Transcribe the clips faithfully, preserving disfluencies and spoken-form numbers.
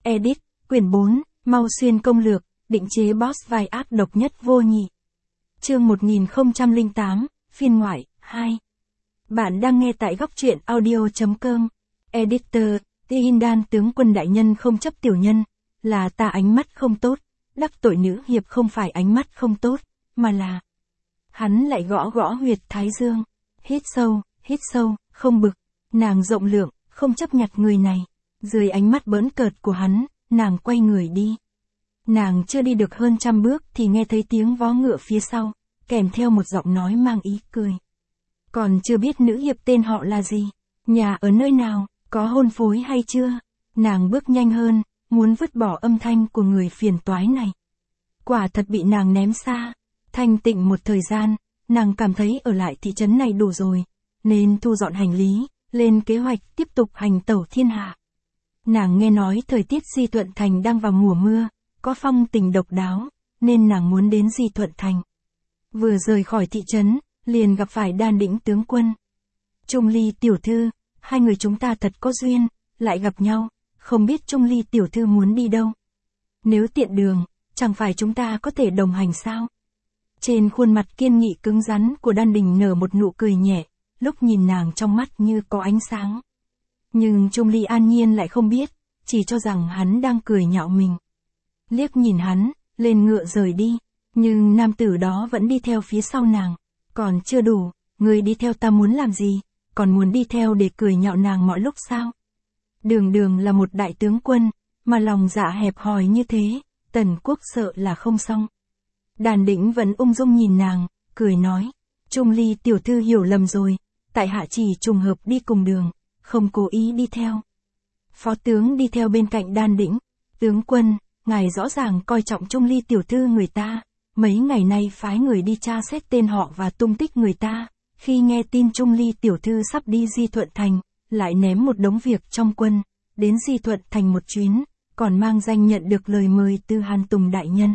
Edit, quyển bốn, Mau Xuyên công lược, định chế boss vai ác độc nhất vô nhị. Chương một nghìn không trăm lẻ tám, phiên ngoại, hai. Bạn đang nghe tại góc truyện audio chấm com. Editor, Tindan tướng quân đại nhân không chấp tiểu nhân, là ta ánh mắt không tốt, đắc tội nữ hiệp không phải ánh mắt không tốt, mà là... Hắn lại gõ gõ huyệt thái dương, hít sâu, hít sâu, không bực, nàng rộng lượng, không chấp nhặt người này. Dưới ánh mắt bỡn cợt của hắn, nàng quay người đi. Nàng chưa đi được hơn trăm bước thì nghe thấy tiếng vó ngựa phía sau, kèm theo một giọng nói mang ý cười. Còn chưa biết nữ hiệp tên họ là gì, nhà ở nơi nào, có hôn phối hay chưa? Nàng bước nhanh hơn, muốn vứt bỏ âm thanh của người phiền toái này. Quả thật bị nàng ném xa. Thanh tịnh một thời gian, nàng cảm thấy ở lại thị trấn này đủ rồi, nên thu dọn hành lý, lên kế hoạch tiếp tục hành tẩu thiên hạ. Nàng nghe nói thời tiết Di Thuận Thành đang vào mùa mưa, có phong tình độc đáo, nên nàng muốn đến Di Thuận Thành. Vừa rời khỏi thị trấn, liền gặp phải Đan Đĩnh tướng quân. Trung Ly tiểu thư, hai người chúng ta thật có duyên, lại gặp nhau, không biết Trung Ly tiểu thư muốn đi đâu. Nếu tiện đường, chẳng phải chúng ta có thể đồng hành sao? Trên khuôn mặt kiên nghị cứng rắn của Đan Đình nở một nụ cười nhẹ, lúc nhìn nàng trong mắt như có ánh sáng. Nhưng Trung Ly an nhiên lại không biết, chỉ cho rằng hắn đang cười nhạo mình. Liếc nhìn hắn, lên ngựa rời đi, nhưng nam tử đó vẫn đi theo phía sau nàng. Còn chưa đủ, người đi theo ta muốn làm gì, còn muốn đi theo để cười nhạo nàng mọi lúc sao? Đường đường là một đại tướng quân, mà lòng dạ hẹp hòi như thế, Tần Quốc sợ là không xong. Đàn Đĩnh vẫn ung dung nhìn nàng, cười nói, Trung Ly tiểu thư hiểu lầm rồi, tại hạ chỉ trùng hợp đi cùng đường, không cố ý đi theo. Phó tướng đi theo bên cạnh Đan Đĩnh, tướng quân, ngài rõ ràng coi trọng Trung Ly tiểu thư người ta, mấy ngày nay phái người đi tra xét tên họ và tung tích người ta, khi nghe tin Trung Ly tiểu thư sắp đi Di Thuận Thành, lại ném một đống việc trong quân, đến Di Thuận Thành một chuyến, còn mang danh nhận được lời mời từ Hàn Tùng đại nhân.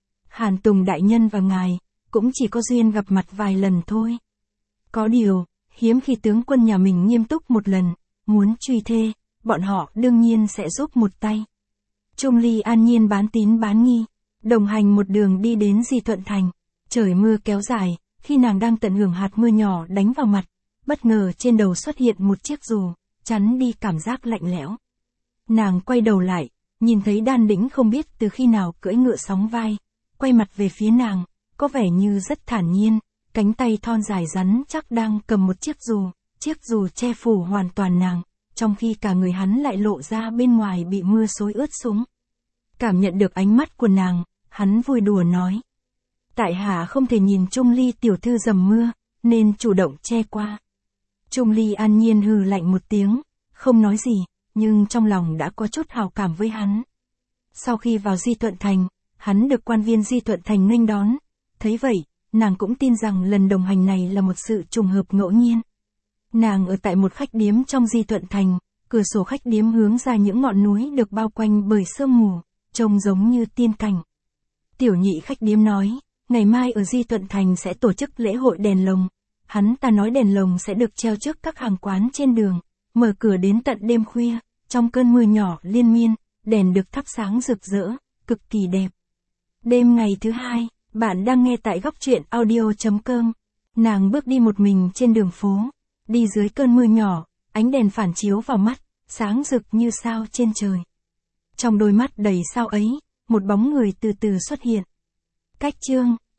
Hàn Tùng đại nhân và ngài, cũng chỉ có duyên gặp mặt vài lần thôi. Có điều, hiếm khi tướng quân nhà mình nghiêm túc một lần, muốn truy thê, bọn họ đương nhiên sẽ giúp một tay. Trung Ly an nhiên bán tín bán nghi, đồng hành một đường đi đến Di Thuận Thành. Trời mưa kéo dài, khi nàng đang tận hưởng hạt mưa nhỏ đánh vào mặt, bất ngờ trên đầu xuất hiện một chiếc dù, chắn đi cảm giác lạnh lẽo. Nàng quay đầu lại, nhìn thấy Đan Đĩnh không biết từ khi nào cưỡi ngựa sóng vai, quay mặt về phía nàng, có vẻ như rất thản nhiên, cánh tay thon dài rắn chắc đang cầm một chiếc dù, chiếc dù che phủ hoàn toàn nàng, trong khi cả người hắn lại lộ ra bên ngoài bị mưa xối ướt sũng. Cảm nhận được ánh mắt của nàng, hắn vui đùa nói. Tại hạ không thể nhìn Trung Ly tiểu thư dầm mưa, nên chủ động che qua. Trung Ly an nhiên hừ lạnh một tiếng, không nói gì, nhưng trong lòng đã có chút hào cảm với hắn. Sau khi vào Di Thuận Thành, hắn được quan viên Di Thuận Thành nghênh đón. Thấy vậy, nàng cũng tin rằng lần đồng hành này là một sự trùng hợp ngẫu nhiên. Nàng ở tại một khách điếm trong Di Thuận Thành, cửa sổ khách điếm hướng ra những ngọn núi được bao quanh bởi sương mù, trông giống như tiên cảnh. Tiểu nhị khách điếm nói, ngày mai ở Di Thuận Thành sẽ tổ chức lễ hội đèn lồng. Hắn ta nói đèn lồng sẽ được treo trước các hàng quán trên đường, mở cửa đến tận đêm khuya, trong cơn mưa nhỏ liên miên, đèn được thắp sáng rực rỡ, cực kỳ đẹp. Đêm ngày thứ hai, bạn đang nghe tại góc truyện audio chấm com. Nàng bước đi một mình trên đường phố, đi dưới cơn mưa nhỏ, ánh đèn phản chiếu vào mắt, sáng rực như sao trên trời. Trong đôi mắt đầy sao ấy, một bóng người từ từ xuất hiện. Cách chương